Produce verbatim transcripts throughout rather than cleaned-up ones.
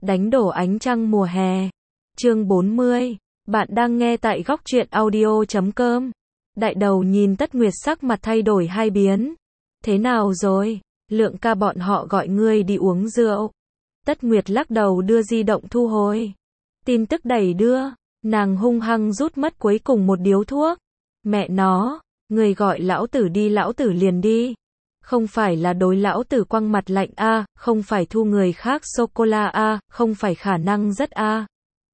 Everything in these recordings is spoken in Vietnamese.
Đánh đổ ánh trăng mùa hè. Chương bốn mươi. Bạn đang nghe tại góc truyện audio chấm com. Đại đầu nhìn Tất Nguyệt sắc mặt thay đổi hai biến. Thế nào rồi? Lượng ca bọn họ gọi ngươi đi uống rượu. Tất Nguyệt lắc đầu đưa di động thu hồi. Tin tức đẩy đưa. Nàng hung hăng rút mất cuối cùng một điếu thuốc. Mẹ nó, người gọi lão tử đi lão tử liền đi. Không phải là đối lão tử quăng mặt lạnh a, à, không phải thu người khác sô-cô-la a, à, không phải khả năng rất a. À.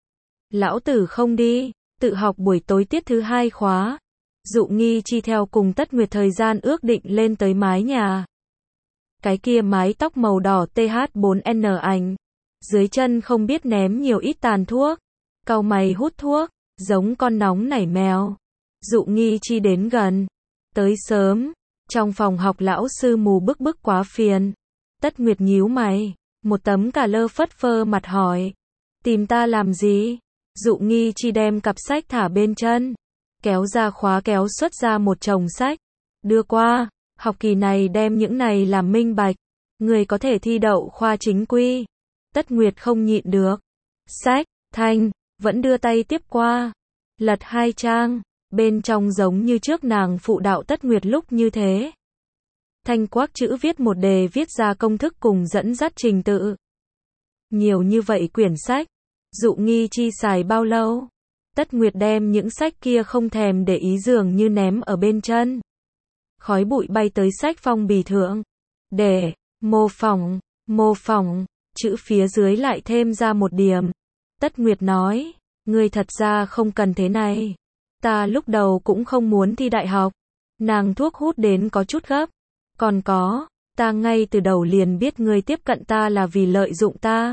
Lão tử không đi, tự học buổi tối tiết thứ hai khóa. Dụ Nghi Chi theo cùng Tất Nguyệt thời gian ước định lên tới mái nhà. Cái kia mái tóc màu đỏ T H bốn N ảnh. Dưới chân không biết ném nhiều ít tàn thuốc. Cau mày hút thuốc, giống con nóng nảy mèo. Dụ Nghi Chi đến gần. Tới sớm. Trong phòng học lão sư mù bức bức quá phiền. Tất Nguyệt nhíu mày, một tấm cà lơ phất phơ mặt hỏi. Tìm ta làm gì? Dụ Nghi Chi đem cặp sách thả bên chân. Kéo ra khóa kéo xuất ra một chồng sách. Đưa qua, học kỳ này đem những này làm minh bạch. Người có thể thi đậu khoa chính quy. Tất Nguyệt không nhịn được. Sách, thanh, vẫn đưa tay tiếp qua. Lật hai trang. Bên trong giống như trước nàng phụ đạo Tất Nguyệt lúc như thế. Thanh quắc chữ viết một đề viết ra công thức cùng dẫn dắt trình tự. Nhiều như vậy quyển sách. Dụ Nghi Chi xài bao lâu? Tất Nguyệt đem những sách kia không thèm để ý dường như ném ở bên chân. Khói bụi bay tới sách phong bì thượng. Để, mô phỏng, mô phỏng, chữ phía dưới lại thêm ra một điểm. Tất Nguyệt nói, ngươi thật ra không cần thế này. Ta lúc đầu cũng không muốn thi đại học. Nàng thuốc hút đến có chút gấp. Còn có, ta ngay từ đầu liền biết ngươi tiếp cận ta là vì lợi dụng ta.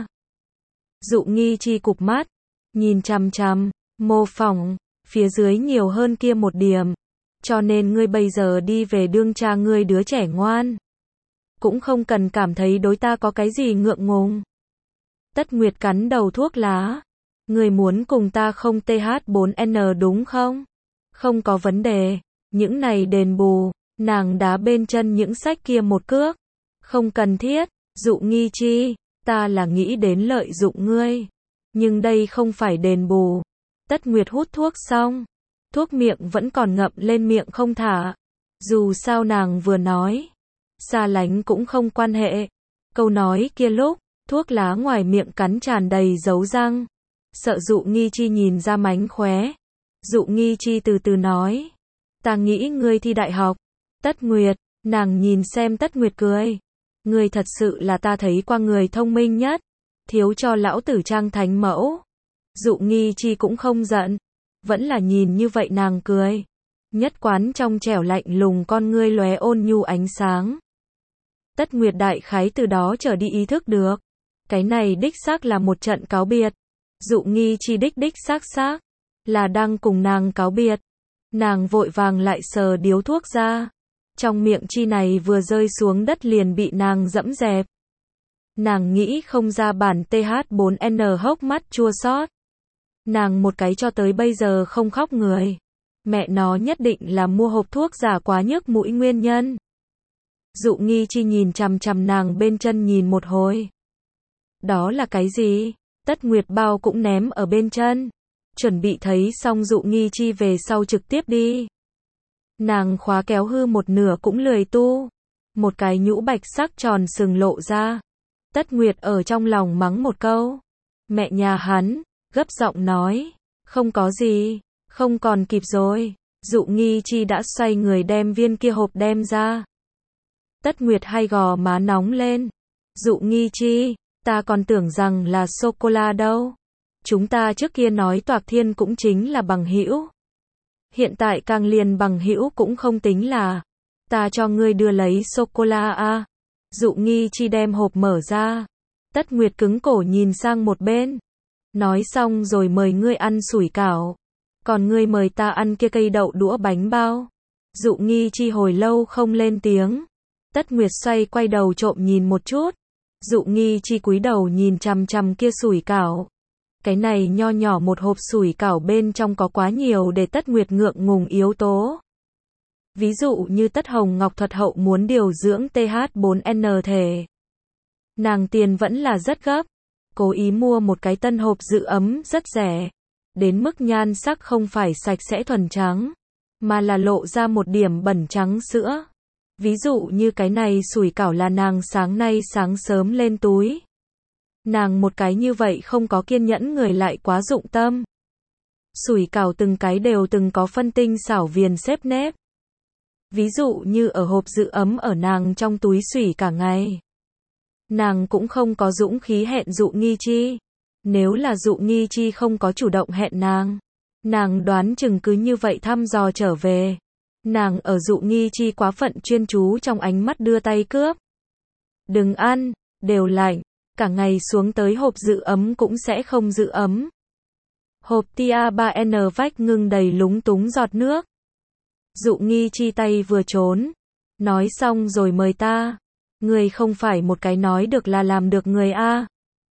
Dụ Nghi Chi cụp mắt, nhìn chằm chằm, mô phỏng, phía dưới nhiều hơn kia một điểm. Cho nên ngươi bây giờ đi về đương cha ngươi đứa trẻ ngoan. Cũng không cần cảm thấy đối ta có cái gì ngượng ngùng. Tất Nguyệt cắn đầu thuốc lá. Ngươi muốn cùng ta không T H bốn N đúng không? Không có vấn đề. Những này đền bù. Nàng đá bên chân những sách kia một cước. Không cần thiết. Dụ Nghi Chi, ta là nghĩ đến lợi dụng ngươi. Nhưng đây không phải đền bù. Tất Nguyệt hút thuốc xong. Thuốc miệng vẫn còn ngậm lên miệng không thả. Dù sao nàng vừa nói. Xa lánh cũng không quan hệ. Câu nói kia lúc, thuốc lá ngoài miệng cắn tràn đầy dấu răng. Sợ Dụ Nghi Chi nhìn ra mánh khóe. Dụ Nghi Chi từ từ nói. Ta nghĩ ngươi thi đại học. Tất Nguyệt, nàng nhìn xem Tất Nguyệt cười. Ngươi thật sự là ta thấy qua người thông minh nhất. Thiếu cho lão tử trang thánh mẫu. Dụ Nghi Chi cũng không giận. Vẫn là nhìn như vậy nàng cười. Nhất quán trong trẻo lạnh lùng con ngươi lóe ôn nhu ánh sáng. Tất Nguyệt đại khái từ đó trở đi ý thức được. Cái này đích xác là một trận cáo biệt. Dụ Nghi Chi đích đích xác xác. Là đang cùng nàng cáo biệt. Nàng vội vàng lại sờ điếu thuốc ra. Trong miệng chi này vừa rơi xuống đất liền bị nàng dẫm dẹp. Nàng nghĩ không ra bản T H bốn N hốc mắt chua xót. Nàng một cái cho tới bây giờ không khóc người. Mẹ nó nhất định là mua hộp thuốc giả quá nhức mũi nguyên nhân. Dụ Nghi Chi nhìn chằm chằm nàng bên chân nhìn một hồi. Đó là cái gì? Tất Nguyệt bao cũng ném ở bên chân. Chuẩn bị thấy xong Dụ Nghi Chi về sau trực tiếp đi. Nàng khóa kéo hư một nửa cũng lười tu. Một cái nhũ bạch sắc tròn sừng lộ ra. Tất Nguyệt ở trong lòng mắng một câu. Mẹ nhà hắn, gấp giọng nói. Không có gì, không còn kịp rồi. Dụ Nghi Chi đã xoay người đem viên kia hộp đem ra. Tất Nguyệt hay gò má nóng lên. Dụ Nghi Chi, ta còn tưởng rằng là sô-cô-la đâu. Chúng ta trước kia nói toạc thiên cũng chính là bằng hữu. Hiện tại càng liền bằng hữu cũng không tính là. Ta cho ngươi đưa lấy sô-cô-la a. Dụ Nghi Chi đem hộp mở ra. Tất Nguyệt cứng cổ nhìn sang một bên. Nói xong rồi mời ngươi ăn sủi cảo. Còn ngươi mời ta ăn kia cây đậu đũa bánh bao. Dụ Nghi Chi hồi lâu không lên tiếng. Tất Nguyệt xoay quay đầu trộm nhìn một chút. Dụ Nghi Chi cúi đầu nhìn chằm chằm kia sủi cảo. Cái này nho nhỏ một hộp sủi cảo bên trong có quá nhiều để Tất Nguyệt ngượng ngùng yếu tố. Ví dụ như Tất Hồng Ngọc thuật hậu muốn điều dưỡng T H bốn N thể. Nàng tiền vẫn là rất gấp. cố ý mua một cái tân hộp giữ ấm rất rẻ, đến mức nhan sắc không phải sạch sẽ thuần trắng, mà là lộ ra một điểm bẩn trắng sữa. Ví dụ như cái này sủi cảo là nàng sáng nay sáng sớm lên túi. Nàng một cái như vậy không có kiên nhẫn người lại quá dụng tâm. Sủi cảo từng cái đều từng có phân tinh xảo viền xếp nếp. Ví dụ như ở hộp giữ ấm ở nàng trong túi sủi cả ngày. Nàng cũng không có dũng khí hẹn Dụ Nghi Chi. Nếu là Dụ Nghi Chi không có chủ động hẹn nàng, nàng đoán chừng cứ như vậy thăm dò trở về. Nàng ở Dụ Nghi Chi quá phận chuyên chú trong ánh mắt đưa tay cướp. Đừng ăn, đều lạnh, cả ngày xuống tới hộp giữ ấm cũng sẽ không giữ ấm. Hộp tia ba N vách ngưng đầy lúng túng giọt nước. Dụ Nghi Chi tay vừa trốn. Nói xong rồi mời ta. Người không phải một cái nói được là làm được người a.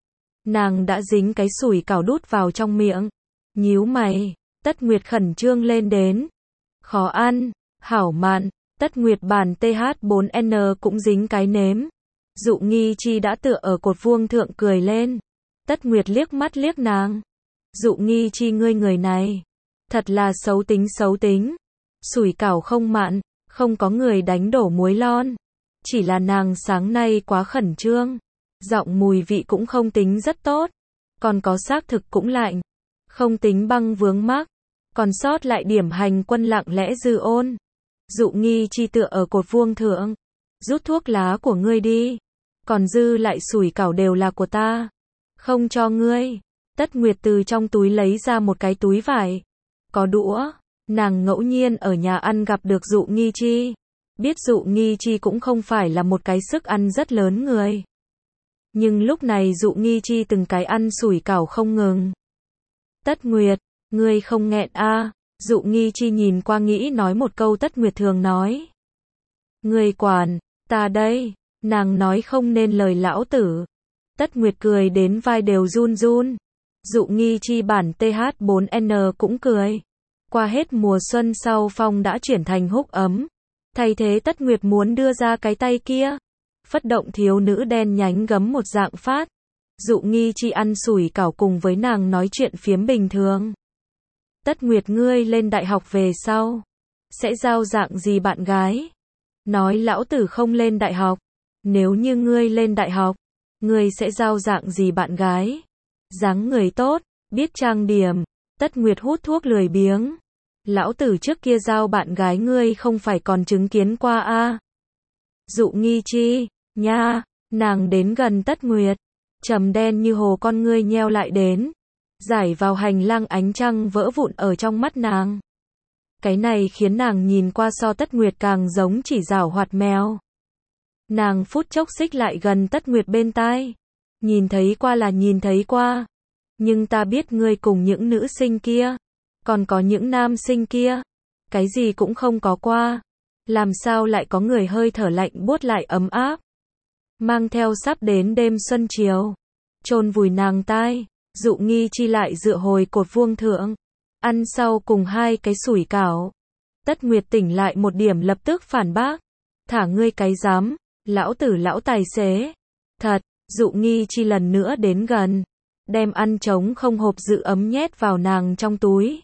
Nàng đã dính cái sủi cảo đút vào trong miệng. Nhíu mày, Tất Nguyệt khẩn trương lên đến. Khó ăn, hảo mặn, Tất Nguyệt bản T H bốn N cũng dính cái nếm. Dụ Nghi Chi đã tựa ở cột vuông thượng cười lên. Tất Nguyệt liếc mắt liếc nàng. Dụ Nghi Chi ngươi người này, thật là xấu tính xấu tính. Sủi cảo không mặn, không có người đánh đổ muối lon. Chỉ là nàng sáng nay quá khẩn trương. Giọng mùi vị cũng không tính rất tốt. Còn có xác thực cũng lạnh. Không tính băng vướng mắc. Còn sót lại điểm hành quân lặng lẽ dư ôn. Dụ Nghi Chi tựa ở cột vuông thượng. Rút thuốc lá của ngươi đi. Còn dư lại sủi cảo đều là của ta. Không cho ngươi. Tất Nguyệt từ trong túi lấy ra một cái túi vải. Có đũa. Nàng ngẫu nhiên ở nhà ăn gặp được Dụ Nghi Chi. Biết Dụ Nghi Chi cũng không phải là một cái sức ăn rất lớn người. Nhưng lúc này Dụ Nghi Chi từng cái ăn sủi cảo không ngừng. Tất Nguyệt, ngươi không nghẹn a? À? Dụ Nghi Chi nhìn qua nghĩ nói một câu Tất Nguyệt thường nói. Ngươi quản, ta đây. Nàng nói không nên lời lão tử. Tất Nguyệt cười đến vai đều run run. Dụ Nghi Chi bản T H bốn N cũng cười. Qua hết mùa xuân sau phong đã chuyển thành húc ấm. Thay thế Tất Nguyệt muốn đưa ra cái tay kia. Phất động thiếu nữ đen nhánh gấm một dạng phát. Dụ Nghi Chi ăn sủi cảo cùng với nàng nói chuyện phiếm bình thường. Tất Nguyệt ngươi lên đại học về sau. Sẽ giao dạng gì bạn gái? Nói lão tử không lên đại học. Nếu như ngươi lên đại học, ngươi sẽ giao dạng gì bạn gái? Dáng người tốt, biết trang điểm. Tất Nguyệt hút thuốc lười biếng. Lão tử trước kia giao bạn gái ngươi không phải còn chứng kiến qua a? À? Dụ Nghi Chi, nha, nàng đến gần Tất Nguyệt, trầm đen như hồ con ngươi nheo lại đến, giải vào hành lang ánh trăng vỡ vụn ở trong mắt nàng. Cái này khiến nàng nhìn qua so Tất Nguyệt càng giống chỉ giảo hoạt mèo. Nàng phút chốc xích lại gần Tất Nguyệt bên tai. Nhìn thấy qua là nhìn thấy qua. Nhưng ta biết ngươi cùng những nữ sinh kia. Còn có những nam sinh kia. Cái gì cũng không có qua. Làm sao lại có người hơi thở lạnh buốt lại ấm áp. Mang theo sắp đến đêm xuân chiều. Chôn vùi nàng tai. Dụ Nghi Chi lại dựa hồi cột vuông thượng. Ăn sau cùng hai cái sủi cảo. Tất Nguyệt tỉnh lại một điểm lập tức phản bác. Thả ngươi cái dám. Lão tử lão tài xế. Thật, Dụ Nghi Chi lần nữa đến gần. Đem ăn trống không hộp giữ ấm nhét vào nàng trong túi.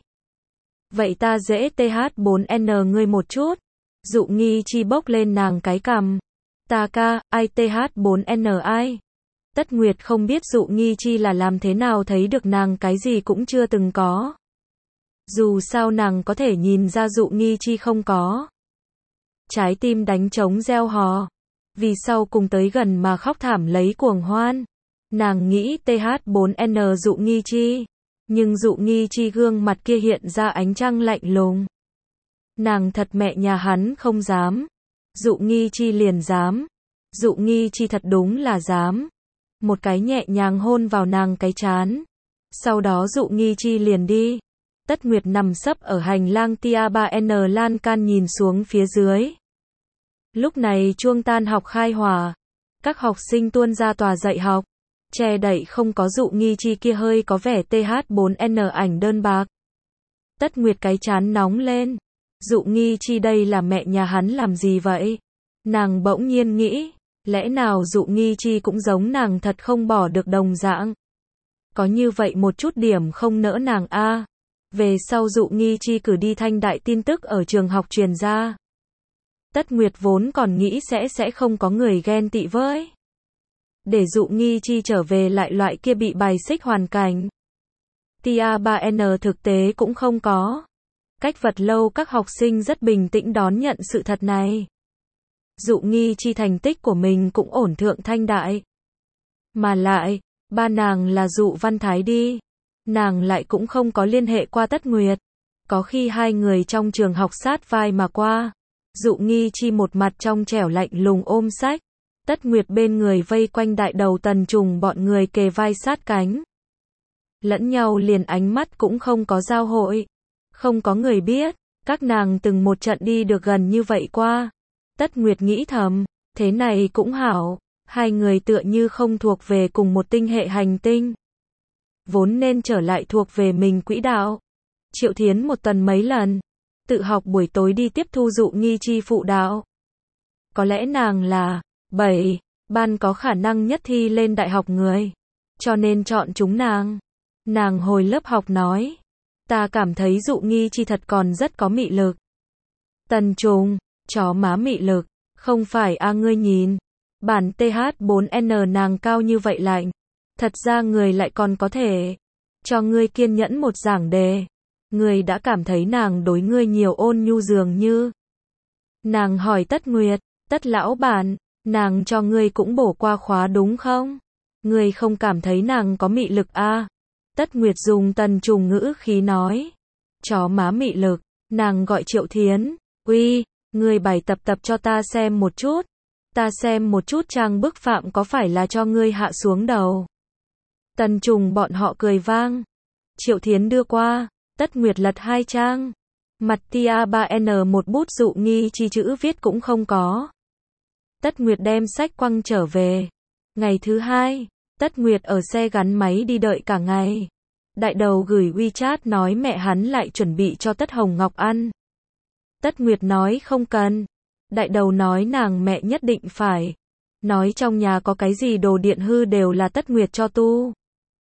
Vậy ta dễ T H bốn N ngươi một chút. Dụ Nghi Chi bốc lên nàng cái cằm. Ta ca, ai T H bốn N ai? Tất Nguyệt không biết Dụ Nghi Chi là làm thế nào thấy được nàng cái gì cũng chưa từng có. Dù sao nàng có thể nhìn ra Dụ Nghi Chi không có. Trái tim đánh trống reo hò. Vì sau cùng tới gần mà khóc thảm lấy cuồng hoan. Nàng nghĩ T H bốn N Dụ Nghi Chi. Nhưng Dụ Nghi Chi gương mặt kia hiện ra ánh trăng lạnh lùng. Nàng thật mẹ nhà hắn không dám. Dụ Nghi Chi liền dám. Dụ Nghi Chi thật đúng là dám. Một cái nhẹ nhàng hôn vào nàng cái trán. Sau đó Dụ Nghi Chi liền đi. Tất Nguyệt nằm sấp ở hành lang tia ba N lan can nhìn xuống phía dưới. Lúc này chuông tan học khai hòa. Các học sinh tuôn ra tòa dạy học. Che đậy không có Dụ Nghi Chi kia hơi có vẻ T H bốn N ảnh đơn bạc. Tất Nguyệt cái trán nóng lên. Dụ Nghi Chi đây là mẹ nhà hắn làm gì vậy? Nàng bỗng nhiên nghĩ. Lẽ nào Dụ Nghi Chi cũng giống nàng thật không bỏ được đồng dạng. Có như vậy một chút điểm không nỡ nàng a. Về sau Dụ Nghi Chi cử đi thanh đại tin tức ở trường học truyền ra. Tất Nguyệt vốn còn nghĩ sẽ sẽ không có người ghen tị với. Để Dụ Nghi Chi trở về lại loại kia bị bài xích hoàn cảnh. Tia ba N thực tế cũng không có. Cách vật lâu các học sinh rất bình tĩnh đón nhận sự thật này. Dụ Nghi Chi thành tích của mình cũng ổn thượng thanh đại. Mà lại, ba nàng là Dụ Văn Thái đi. Nàng lại cũng không có liên hệ qua Tất Nguyệt. Có khi hai người trong trường học sát vai mà qua. Dụ Nghi Chi một mặt trong trẻo lạnh lùng ôm sách. Tất Nguyệt bên người vây quanh đại đầu Tần Trùng bọn người kề vai sát cánh. Lẫn nhau liền ánh mắt cũng không có giao hội. Không có người biết, các nàng từng một trận đi được gần như vậy qua. Tất Nguyệt nghĩ thầm, thế này cũng hảo, hai người tựa như không thuộc về cùng một tinh hệ hành tinh. Vốn nên trở lại thuộc về mình quỹ đạo. Triệu Thiến một tuần mấy lần, tự học buổi tối đi tiếp thu Dụ Nghi Chi phụ đạo. Có lẽ nàng là, bảy, ban có khả năng nhất thi lên đại học người. Cho nên chọn chúng nàng. Nàng hồi lớp học nói, ta cảm thấy Dụ Nghi Chi thật còn rất có mị lực. Tần Trùng, chó má mị lực, không phải a ngươi nhìn. Bản T H bốn N nàng cao như vậy lạnh. Thật ra người lại còn có thể cho ngươi kiên nhẫn một giảng đề. Ngươi đã cảm thấy nàng đối ngươi nhiều ôn nhu dường như. Nàng hỏi Tất Nguyệt, Tất lão bản, nàng cho ngươi cũng bổ qua khóa đúng không? Ngươi không cảm thấy nàng có mị lực a? À? Tất Nguyệt dùng Tần Trùng ngữ khí nói. Chó má mị lực, nàng gọi Triệu Thiến, uy, ngươi bài tập tập cho ta xem một chút. Ta xem một chút trang bức phạm có phải là cho ngươi hạ xuống đầu. Tần Trùng bọn họ cười vang. Triệu Thiến đưa qua, Tất Nguyệt lật hai trang. Mặt tia ba N một bút Dụ Nghi Chi chữ viết cũng không có. Tất Nguyệt đem sách quăng trở về. Ngày thứ hai, Tất Nguyệt ở xe gắn máy đi đợi cả ngày. Đại đầu gửi WeChat nói mẹ hắn lại chuẩn bị cho Tất Hồng Ngọc ăn. Tất Nguyệt nói không cần. Đại đầu nói nàng mẹ nhất định phải. Nói trong nhà có cái gì đồ điện hư đều là Tất Nguyệt cho tu.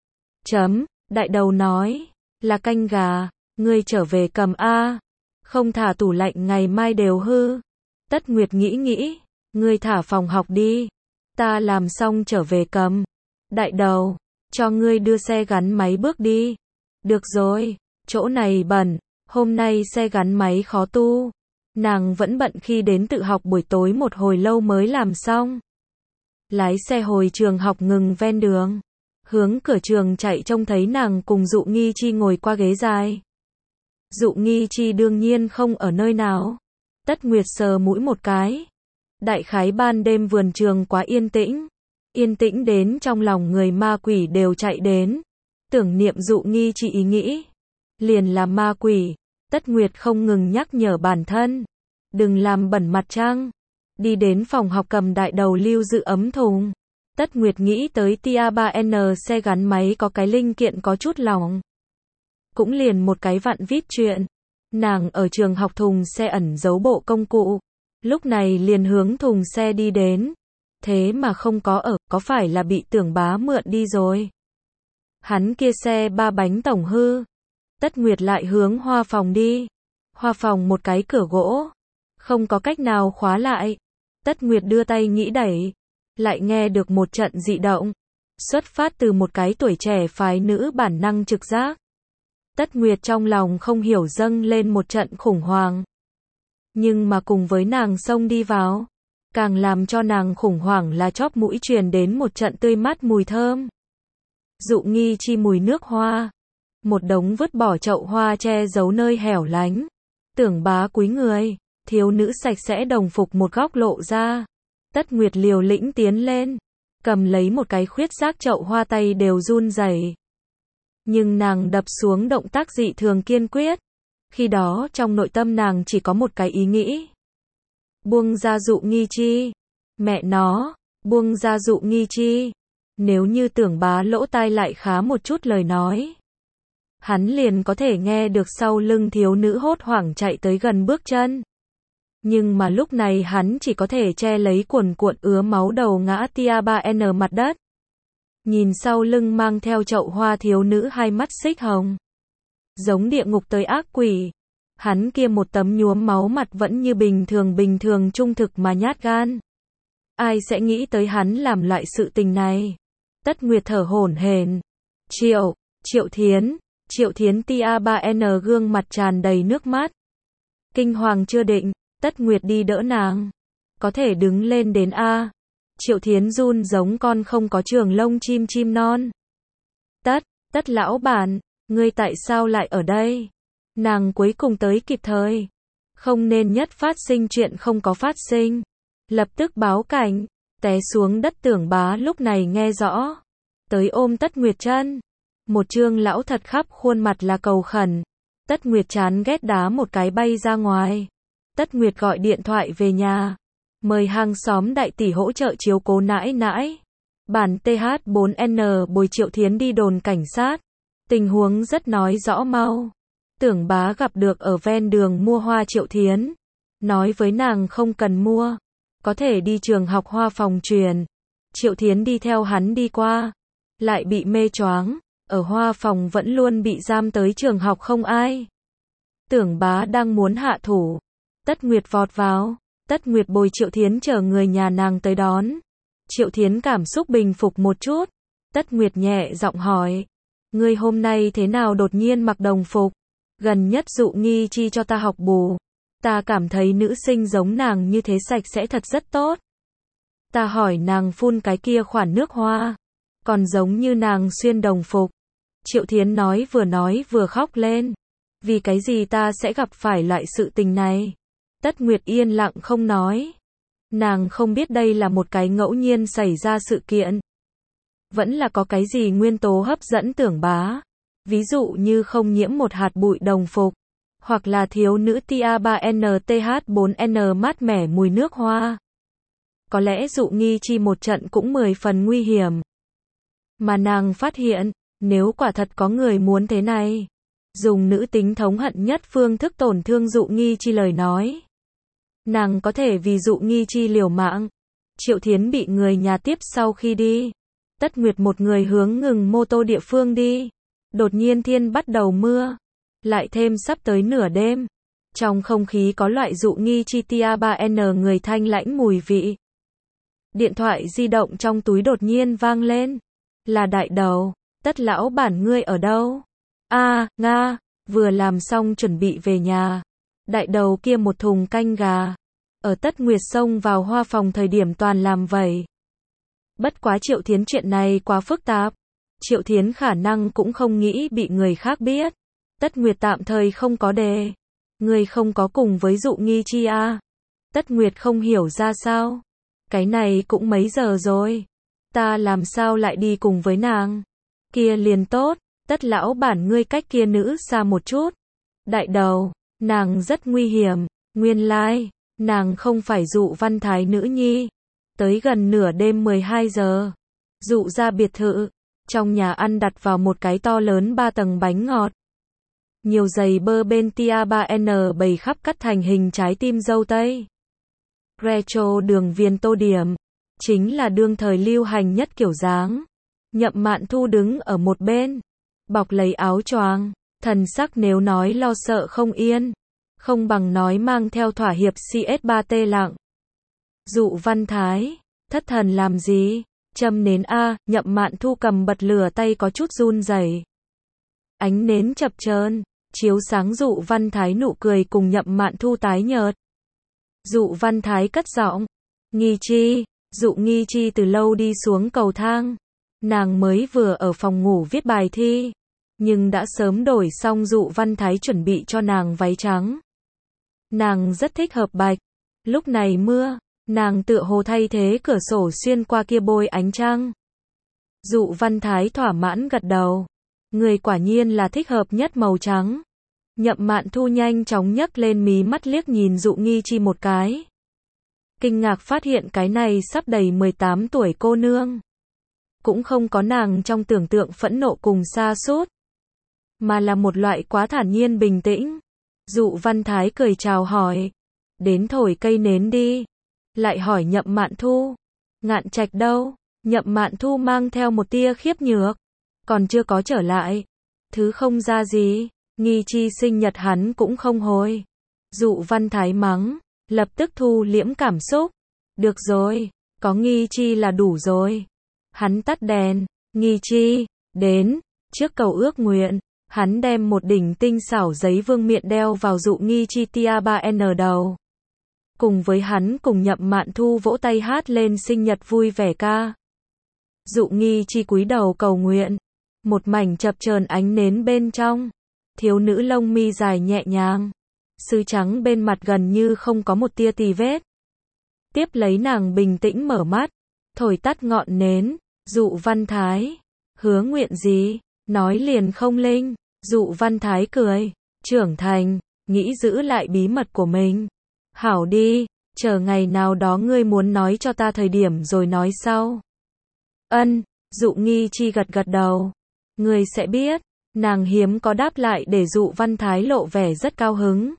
Chấm, đại đầu nói, là canh gà, ngươi trở về cầm a, không thả tủ lạnh ngày mai đều hư. Tất Nguyệt nghĩ nghĩ, ngươi thả phòng học đi, ta làm xong trở về cầm. Đại đầu, cho ngươi đưa xe gắn máy bước đi. Được rồi, chỗ này bẩn, hôm nay xe gắn máy khó tu. Nàng vẫn bận khi đến tự học buổi tối một hồi lâu mới làm xong. Lái xe hồi trường học ngừng ven đường. Hướng cửa trường chạy trông thấy nàng cùng Dụ Nghi Chi ngồi qua ghế dài. Dụ Nghi Chi đương nhiên không ở nơi nào. Tất Nguyệt sờ mũi một cái. Đại khái ban đêm vườn trường quá yên tĩnh. Yên tĩnh đến trong lòng người ma quỷ đều chạy đến. Tưởng niệm Dụ Nghi Chi ý nghĩ. Liền là ma quỷ. Tất Nguyệt không ngừng nhắc nhở bản thân. Đừng làm bẩn mặt trăng. Đi đến phòng học cầm đại đầu lưu giữ ấm thùng. Tất Nguyệt nghĩ tới tia ba N xe gắn máy có cái linh kiện có chút lỏng. Cũng liền một cái vặn vít chuyện. Nàng ở trường học thùng xe ẩn giấu bộ công cụ. Lúc này liền hướng thùng xe đi đến. Thế mà không có ở, có phải là bị Tưởng Bá mượn đi rồi? Hắn kia xe ba bánh tổng hư. Tất Nguyệt lại hướng hoa phòng đi. Hoa phòng một cái cửa gỗ. Không có cách nào khóa lại. Tất Nguyệt đưa tay nghĩ đẩy. Lại nghe được một trận dị động. Xuất phát từ một cái tuổi trẻ phái nữ bản năng trực giác. Tất Nguyệt trong lòng không hiểu dâng lên một trận khủng hoảng. Nhưng mà cùng với nàng xông đi vào. Càng làm cho nàng khủng hoảng là chóp mũi truyền đến một trận tươi mát mùi thơm. Dụ Nghi Chi mùi nước hoa. Một đống vứt bỏ chậu hoa che giấu nơi hẻo lánh. Tưởng Bá cúi người. Thiếu nữ sạch sẽ đồng phục một góc lộ ra. Tất Nguyệt liều lĩnh tiến lên. Cầm lấy một cái khuyết giác chậu hoa tay đều run rẩy. Nhưng nàng đập xuống động tác dị thường kiên quyết. Khi đó trong nội tâm nàng chỉ có một cái ý nghĩ. Buông ra Dụ Nghi Chi. Mẹ nó, buông ra Dụ Nghi Chi. Nếu như Tưởng Bá lỗ tai lại khá một chút lời nói. Hắn liền có thể nghe được sau lưng thiếu nữ hốt hoảng chạy tới gần bước chân. Nhưng mà lúc này hắn chỉ có thể che lấy cuồn cuộn ứa máu đầu ngã tia ba N mặt đất. nhìn sau lưng mang theo chậu hoa thiếu nữ hai mắt xích hồng. Giống địa ngục tới ác quỷ. Hắn kia một tấm nhuốm máu mặt vẫn như bình thường bình thường trung thực mà nhát gan. Ai sẽ nghĩ tới hắn làm loại sự tình này. Tất Nguyệt thở hổn hển. Triệu, Triệu Thiến, Triệu Thiến tia ba N gương mặt tràn đầy nước mắt. Kinh hoàng chưa định, Tất Nguyệt đi đỡ nàng. Có thể đứng lên đến A. Triệu Thiến run giống con không có trường lông chim chim non. Tất, Tất lão bản, ngươi tại sao lại ở đây? Nàng cuối cùng tới kịp thời. Không nên nhất phát sinh chuyện không có phát sinh. Lập tức báo cảnh. Té xuống đất Tưởng Bá lúc này nghe rõ. Tới ôm Tất Nguyệt chân. Một trương lão thật khắp khuôn mặt là cầu khẩn. Tất Nguyệt chán ghét đá một cái bay ra ngoài. Tất Nguyệt gọi điện thoại về nhà. Mời hàng xóm đại tỷ hỗ trợ chiếu cố nãi nãi. Bản T H bốn N bồi Triệu Thiến đi đồn cảnh sát. Tình huống rất nói rõ mau. Tưởng Bá gặp được ở ven đường mua hoa Triệu Thiến. Nói với nàng không cần mua. Có thể đi trường học hoa phòng truyền. Triệu Thiến đi theo hắn đi qua. Lại bị mê choáng. Ở hoa phòng vẫn luôn bị giam tới trường học không ai. Tưởng Bá đang muốn hạ thủ. Tất Nguyệt vọt vào. Tất Nguyệt bồi Triệu Thiến chờ người nhà nàng tới đón. Triệu Thiến cảm xúc bình phục một chút. Tất Nguyệt nhẹ giọng hỏi. Ngươi hôm nay thế nào đột nhiên mặc đồng phục? Gần nhất Dụ Nghi Chi cho ta học bù. Ta cảm thấy nữ sinh giống nàng như thế sạch sẽ thật rất tốt. Ta hỏi nàng phun cái kia khoản nước hoa. Còn giống như nàng xuyên đồng phục. Triệu Thiến nói vừa nói vừa khóc lên. Vì cái gì ta sẽ gặp phải loại sự tình này? Tất Nguyệt yên lặng không nói. Nàng không biết đây là một cái ngẫu nhiên xảy ra sự kiện. Vẫn là có cái gì nguyên tố hấp dẫn Tưởng Bá. Ví dụ như không nhiễm một hạt bụi đồng phục. Hoặc là thiếu nữ tia ba N T H bốn N mát mẻ mùi nước hoa. Có lẽ Dụ Nghi Chi một trận cũng mười phần nguy hiểm. Mà nàng phát hiện, nếu quả thật có người muốn thế này, dùng nữ tính thống hận nhất phương thức tổn thương Dụ Nghi Chi lời nói. Nàng có thể vì Dụ Nghi Chi liều mạng. Triệu Thiến bị người nhà tiếp sau khi đi. Tất Nguyệt một người hướng ngừng mô tô địa phương đi. Đột nhiên thiên bắt đầu mưa. Lại thêm sắp tới nửa đêm. Trong không khí có loại Dụ Nghi Chi tia ba N người thanh lãnh mùi vị. Điện thoại di động trong túi đột nhiên vang lên. Là Đại Đầu. Tất lão bản ngươi ở đâu? A, à, Nga, vừa làm xong chuẩn bị về nhà. Đại Đầu kia một thùng canh gà. Ở Tất Nguyệt xông vào hoa phòng thời điểm toàn làm vậy. Bất quá Triệu Thiến chuyện này quá phức tạp. Triệu Thiến khả năng cũng không nghĩ bị người khác biết. Tất Nguyệt tạm thời không có đề. Người không có cùng với Dụ Nghi Chi à? Tất Nguyệt không hiểu ra sao. Cái này cũng mấy giờ rồi. Ta làm sao lại đi cùng với nàng? Kia liền tốt. Tất lão bản ngươi cách kia nữ xa một chút. Đại Đầu, nàng rất nguy hiểm. Nguyên lai, like, nàng không phải Dụ Văn Thái nữ nhi. Tới gần nửa đêm mười hai giờ. Dụ ra biệt thự. Trong nhà ăn đặt vào một cái to lớn ba tầng bánh ngọt. Nhiều giày bơ bên tia ba N bày khắp cắt thành hình trái tim dâu tây. Retro đường viền tô điểm. Chính là đương thời lưu hành nhất kiểu dáng. Nhậm Mạn Thu đứng ở một bên. Bọc lấy áo choàng. Thần sắc nếu nói lo sợ không yên. Không bằng nói mang theo thỏa hiệp C S ba T lặng. Dụ Văn Thái. Thất thần làm gì? Châm nến A. Nhậm Mạn Thu cầm bật lửa tay có chút run rẩy. Ánh nến chập chờn chiếu sáng Dụ Văn Thái nụ cười cùng Nhậm Mạn Thu tái nhợt. Dụ Văn Thái cất giọng. Nghi Chi. Dụ Nghi Chi từ lâu đi xuống cầu thang. Nàng mới vừa ở phòng ngủ viết bài thi. Nhưng đã sớm đổi xong Dụ Văn Thái chuẩn bị cho nàng váy trắng. Nàng rất thích hợp bạch. Lúc này mưa, nàng tựa hồ thay thế cửa sổ xuyên qua kia bôi ánh trăng. Dụ Văn Thái thỏa mãn gật đầu. Người quả nhiên là thích hợp nhất màu trắng. Nhậm Mạn Thu nhanh chóng nhấc lên mí mắt liếc nhìn Dụ Nghi Chi một cái. Kinh ngạc phát hiện cái này sắp đầy mười tám tuổi cô nương. Cũng không có nàng trong tưởng tượng phẫn nộ cùng sa sút. Mà là một loại quá thản nhiên bình tĩnh. Dụ Văn Thái cười chào hỏi. Đến thổi cây nến đi. Lại hỏi Nhậm Mạn Thu. Ngạn Trạch đâu? Nhậm Mạn Thu mang theo một tia khiếp nhược. Còn chưa có trở lại. Thứ không ra gì. Nghi Chi sinh nhật hắn cũng không hồi. Dụ Văn Thái mắng. Lập tức thu liễm cảm xúc. Được rồi. Có Nghi Chi là đủ rồi. Hắn tắt đèn. Nghi Chi. Đến. Trước cầu ước nguyện. Hắn đem một đỉnh tinh xảo giấy vương miện đeo vào Dụ Nghi Chi tia ba N đầu. Cùng với hắn cùng Nhậm Mạn Thu vỗ tay hát lên sinh nhật vui vẻ ca. Dụ Nghi Chi cúi đầu cầu nguyện. Một mảnh chập chờn ánh nến bên trong. Thiếu nữ lông mi dài nhẹ nhàng. Sứ trắng bên mặt gần như không có một tia tì vết. Tiếp lấy nàng bình tĩnh mở mắt. Thổi tắt ngọn nến. Dụ Văn Thái. Hứa nguyện gì? Nói liền không linh. Dụ Văn Thái cười. Trưởng thành. Nghĩ giữ lại bí mật của mình. Hảo đi. Chờ ngày nào đó ngươi muốn nói cho ta thời điểm rồi nói sau. Ân. Dụ Nghi Chi gật gật đầu. Ngươi sẽ biết. Nàng hiếm có đáp lại để Dụ Văn Thái lộ vẻ rất cao hứng.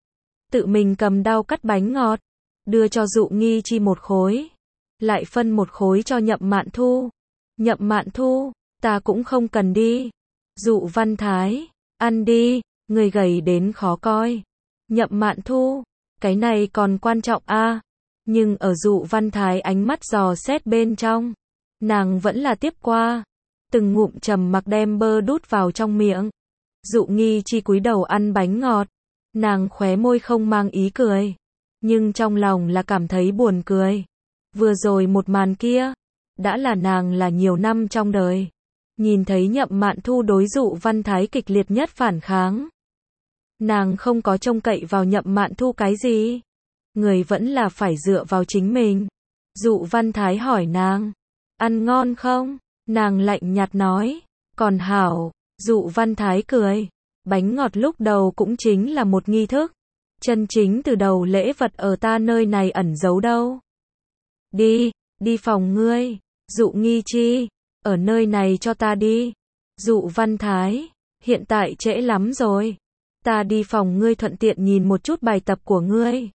Tự mình cầm dao cắt bánh ngọt. Đưa cho Dụ Nghi Chi một khối. Lại phân một khối cho Nhậm Mạn Thu. Nhậm Mạn Thu. Ta cũng không cần đi. Dụ Văn Thái. Ăn đi. Người gầy đến khó coi. Nhậm Mạn Thu. Cái này còn quan trọng a à? Nhưng ở Dụ Văn Thái ánh mắt dò xét bên trong. Nàng vẫn là tiếp qua. Từng ngụm trầm mặc đem bơ đút vào trong miệng. Dụ Nghi Chi cúi đầu ăn bánh ngọt. Nàng khóe môi không mang ý cười. Nhưng trong lòng là cảm thấy buồn cười. Vừa rồi một màn kia. Đã là nàng là nhiều năm trong đời. Nhìn thấy Nhậm Mạn Thu đối Dụ Văn Thái kịch liệt nhất phản kháng. Nàng không có trông cậy vào Nhậm Mạn Thu cái gì. Người vẫn là phải dựa vào chính mình. Dụ Văn Thái hỏi nàng. Ăn ngon không? Nàng lạnh nhạt nói. Còn hảo. Dụ Văn Thái cười. Bánh ngọt lúc đầu cũng chính là một nghi thức. Chân chính từ đầu lễ vật ở ta nơi này ẩn giấu đâu. Đi. Đi phòng ngươi. Dụ Nghi Chi. Ở nơi này cho ta đi. Dụ Văn Thái. Hiện tại trễ lắm rồi. Ta đi phòng ngươi thuận tiện nhìn một chút bài tập của ngươi.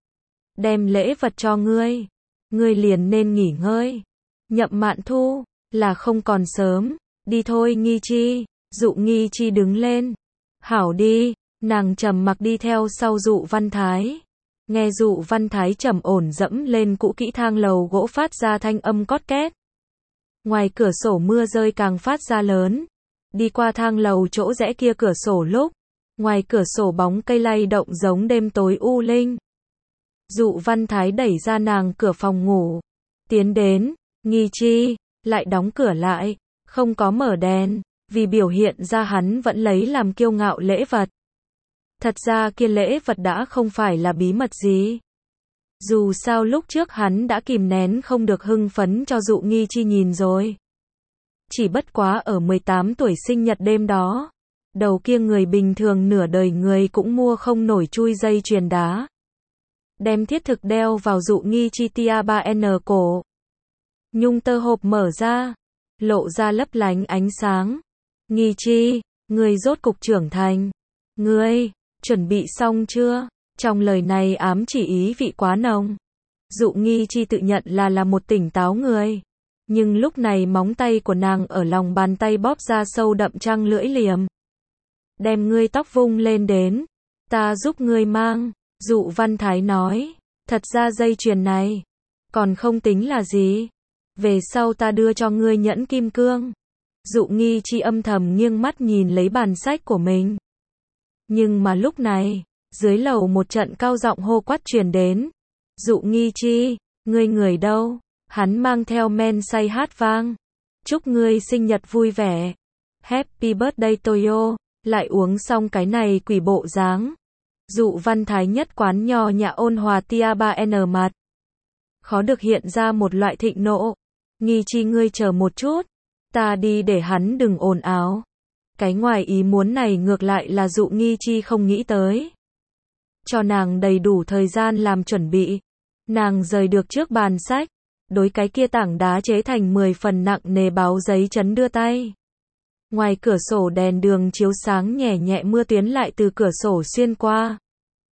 Đem lễ vật cho ngươi. Ngươi liền nên nghỉ ngơi. Nhậm Mạn Thu. Là không còn sớm. Đi thôi Nghi Chi. Dụ Nghi Chi đứng lên. Hảo đi. Nàng trầm mặc đi theo sau Dụ Văn Thái. Nghe Dụ Văn Thái trầm ổn dẫm lên cũ kỹ thang lầu gỗ phát ra thanh âm cót két. Ngoài cửa sổ mưa rơi càng phát ra lớn. Đi qua thang lầu chỗ rẽ kia cửa sổ lúc. Ngoài cửa sổ bóng cây lay động giống đêm tối u linh. Dụ Văn Thái đẩy ra nàng cửa phòng ngủ. Tiến đến. Nghi Chi. Lại đóng cửa lại. Không có mở đèn. Vì biểu hiện ra hắn vẫn lấy làm kiêu ngạo lễ vật. Thật ra kia lễ vật đã không phải là bí mật gì. Dù sao lúc trước hắn đã kìm nén không được hưng phấn cho Dụ Nghi Chi nhìn rồi. Chỉ bất quá ở mười tám tuổi sinh nhật đêm đó. Đầu kia người bình thường nửa đời người cũng mua không nổi chui dây chuyền đá. Đem thiết thực đeo vào Dụ Nghi Chi tia ba N cổ. Nhung tơ hộp mở ra. Lộ ra lấp lánh ánh sáng. Nghi Chi, ngươi rốt cục trưởng thành. Ngươi, chuẩn bị xong chưa? Trong lời này ám chỉ ý vị quá nồng. Dụ Nghi Chi tự nhận là là một tỉnh táo người. Nhưng lúc này móng tay của nàng ở lòng bàn tay bóp ra sâu đậm trăng lưỡi liềm. Đem ngươi tóc vung lên đến. Ta giúp ngươi mang. Dụ Văn Thái nói. Thật ra dây chuyền này. Còn không tính là gì. Về sau ta đưa cho ngươi nhẫn kim cương. Dụ Nghi Chi âm thầm nghiêng mắt nhìn lấy bàn sách của mình. Nhưng mà lúc này, dưới lầu một trận cao giọng hô quát truyền đến. Dụ Nghi Chi, ngươi người đâu? Hắn mang theo men say hát vang. Chúc ngươi sinh nhật vui vẻ. Happy birthday Toyo. Lại uống xong cái này quỷ bộ dáng. Dụ Văn Thái nhất quán nho nhã ôn hòa tia ba N mặt. Khó được hiện ra một loại thịnh nộ. Nghi Chi ngươi chờ một chút. Ta đi để hắn đừng ồn ào. Cái ngoài ý muốn này ngược lại là Dụ Nghi Chi không nghĩ tới. Cho nàng đầy đủ thời gian làm chuẩn bị. Nàng rời được trước bàn sách. Đối cái kia tảng đá chế thành mười phần nặng nề báo giấy chấn đưa tay. Ngoài cửa sổ đèn đường chiếu sáng nhẹ nhẹ mưa tiến lại từ cửa sổ xuyên qua.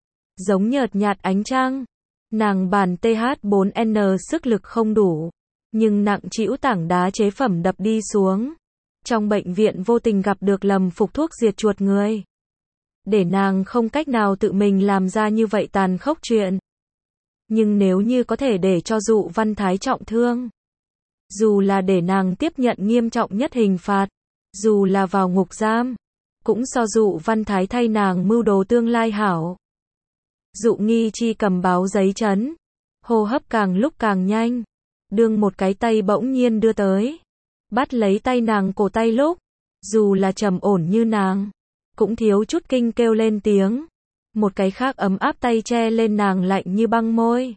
Giống nhợt nhạt ánh trăng. Nàng bàn T H bốn N sức lực không đủ. nhưng nặng trĩu tảng đá chế phẩm đập đi xuống. Trong bệnh viện vô tình gặp được lầm phục thuốc diệt chuột người. Để nàng không cách nào tự mình làm ra như vậy tàn khốc chuyện. Nhưng nếu như có thể để cho Dụ Văn Thái trọng thương, dù là để nàng tiếp nhận nghiêm trọng nhất hình phạt, dù là vào ngục giam, cũng do Dụ Văn Thái thay nàng mưu đồ tương lai hảo. Dụ Nghi Chi cầm báo giấy trấn, hô hấp càng lúc càng nhanh, đương một cái tay bỗng nhiên đưa tới, bắt lấy tay nàng cổ tay lúc, dù là trầm ổn như nàng, cũng thiếu chút kinh kêu lên tiếng. Một cái khác ấm áp tay che lên nàng lạnh như băng môi.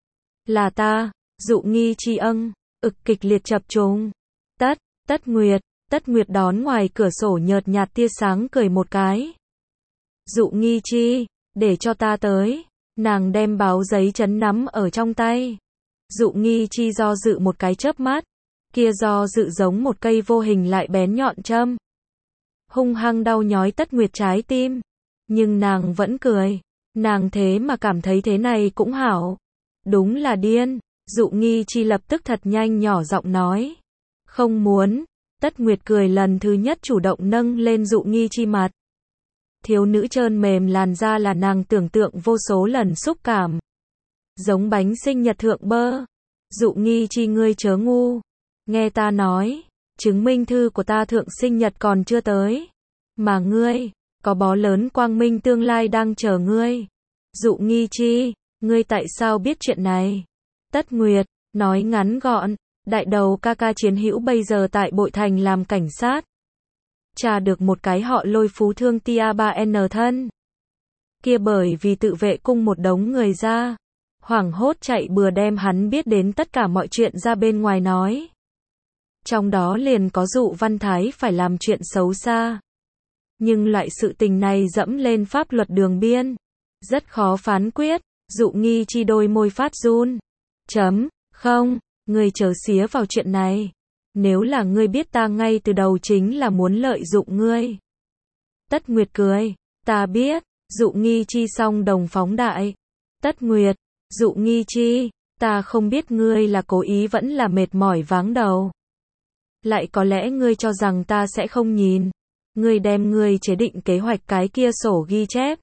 Là ta, Dụ Nghi Chi âng, ực kịch liệt chập trùng. Tất, Tất Nguyệt, Tất Nguyệt đón ngoài cửa sổ nhợt nhạt tia sáng cười một cái. Dụ Nghi Chi, để cho ta tới. Nàng đem báo giấy trấn nắm ở trong tay. Dụ Nghi Chi do dự một cái chớp mắt, kia do dự giống một cây vô hình lại bén nhọn châm. Hung hăng đau nhói Tất Nguyệt trái tim. Nhưng nàng vẫn cười. Nàng thế mà cảm thấy thế này cũng hảo. Đúng là điên. Dụ Nghi Chi lập tức thật nhanh nhỏ giọng nói. Không muốn. Tất Nguyệt cười lần thứ nhất chủ động nâng lên Dụ Nghi Chi mặt. Thiếu nữ trơn mềm làn da là nàng tưởng tượng vô số lần xúc cảm. Giống bánh sinh nhật thượng bơ. Dụ Nghi Chi ngươi chớ ngu. Nghe ta nói, chứng minh thư của ta thượng sinh nhật còn chưa tới. Mà ngươi, có bó lớn quang minh tương lai đang chờ ngươi. Dụ Nghi Chi, ngươi tại sao biết chuyện này? Tất Nguyệt, nói ngắn gọn, đại đầu ca ca chiến hữu bây giờ tại Bội Thành làm cảnh sát. Tra được một cái họ Lôi phú thương tia ba N thân. Kia bởi vì tự vệ cung một đống người ra. Hoảng hốt chạy bừa đem hắn biết đến tất cả mọi chuyện ra bên ngoài nói. Trong đó liền có Dụ Văn Thái phải làm chuyện xấu xa. Nhưng loại sự tình này dẫm lên pháp luật đường biên. Rất khó phán quyết. Dụ Nghi Chi đôi môi phát run. Chấm, không, ngươi chớ xía vào chuyện này. Nếu là ngươi biết ta ngay từ đầu chính là muốn lợi dụng ngươi. Tất Nguyệt cười. Ta biết. Dụ Nghi Chi song đồng phóng đại. Tất Nguyệt. Dụ Nghi Chi. Ta không biết ngươi là cố ý vẫn là mệt mỏi váng đầu. Lại có lẽ ngươi cho rằng ta sẽ không nhìn. Ngươi đem ngươi chế định kế hoạch cái kia sổ ghi chép.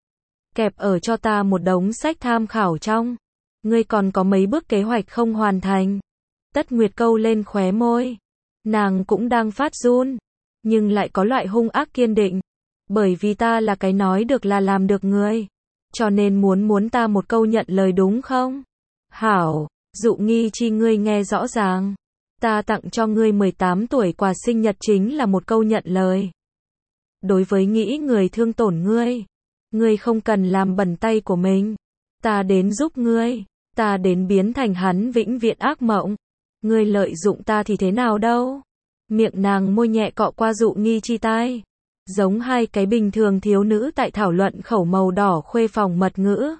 Kẹp ở cho ta một đống sách tham khảo trong. Ngươi còn có mấy bước kế hoạch không hoàn thành. Tất Nguyệt câu lên khóe môi. Nàng cũng đang phát run. Nhưng lại có loại hung ác kiên định. Bởi vì ta là cái nói được là làm được người. Cho nên muốn muốn ta một câu nhận lời đúng không? Hảo, Dụ Nghi Chi ngươi nghe rõ ràng. Ta tặng cho ngươi mười tám tuổi quà sinh nhật chính là một câu nhận lời. Đối với nghĩ người thương tổn ngươi. Ngươi không cần làm bẩn tay của mình. Ta đến giúp ngươi. Ta đến biến thành hắn vĩnh viễn ác mộng. Ngươi lợi dụng ta thì thế nào đâu? Miệng nàng môi nhẹ cọ qua Dụ Nghi Chi tai. Giống hai cái bình thường thiếu nữ tại thảo luận khẩu màu đỏ khuê phòng mật ngữ.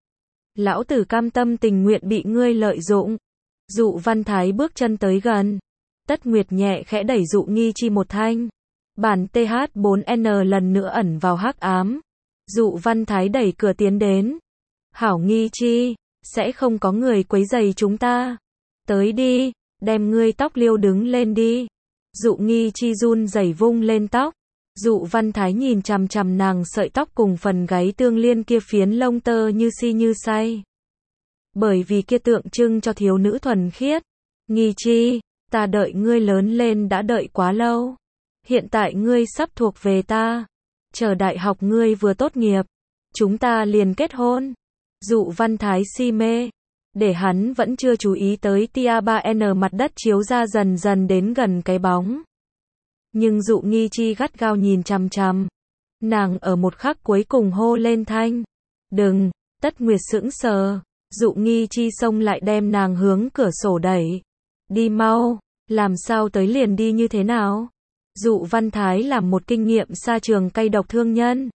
Lão tử cam tâm tình nguyện bị ngươi lợi dụng. Dụ Văn Thái bước chân tới gần. Tất Nguyệt nhẹ khẽ đẩy Dụ Nghi Chi một thanh. Bản T H bốn N lần nữa ẩn vào hắc ám. Dụ Văn Thái đẩy cửa tiến đến. Hảo Nghi Chi, sẽ không có người quấy rầy chúng ta. Tới đi, đem ngươi tóc liêu đứng lên đi. Dụ Nghi Chi run rẩy vung lên tóc. Dụ Văn Thái nhìn chằm chằm nàng sợi tóc cùng phần gáy tương liên kia phiến lông tơ như si như say. Bởi vì kia tượng trưng cho thiếu nữ thuần khiết. Nghi Chi, ta đợi ngươi lớn lên đã đợi quá lâu. Hiện tại ngươi sắp thuộc về ta. Chờ đại học ngươi vừa tốt nghiệp. Chúng ta liền kết hôn. Dụ Văn Thái si mê. Để hắn vẫn chưa chú ý tới tia ba N mặt đất chiếu ra dần dần đến gần cái bóng. Nhưng Dụ Nghi Chi gắt gao nhìn chằm chằm. Nàng ở một khắc cuối cùng hô lên thanh. Đừng, Tất Nguyệt sững sờ. Dụ Nghi Chi xông lại đem nàng hướng cửa sổ đẩy. Đi mau, làm sao tới liền đi như thế nào? Dụ Văn Thái làm một kinh nghiệm xa trường cay độc thương nhân.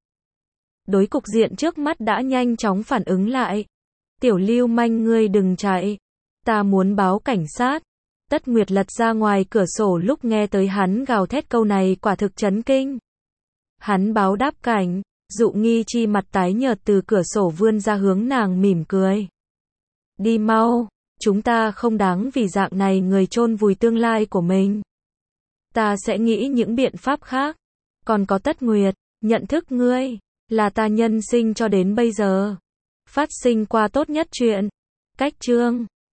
Đối cục diện trước mắt đã nhanh chóng phản ứng lại. Tiểu lưu manh ngươi đừng chạy. Ta muốn báo cảnh sát. Tất Nguyệt lật ra ngoài cửa sổ lúc nghe tới hắn gào thét câu này quả thực chấn kinh. Hắn báo đáp cảnh. Dụ Nghi Chi mặt tái nhợt từ cửa sổ vươn ra hướng nàng mỉm cười. Đi mau, Chúng ta không đáng vì dạng này người chôn vùi tương lai của mình. Ta sẽ nghĩ những biện pháp khác. Còn có Tất Nguyệt, nhận thức ngươi, là ta nhân sinh cho đến bây giờ. Phát sinh qua tốt nhất chuyện. Cách chương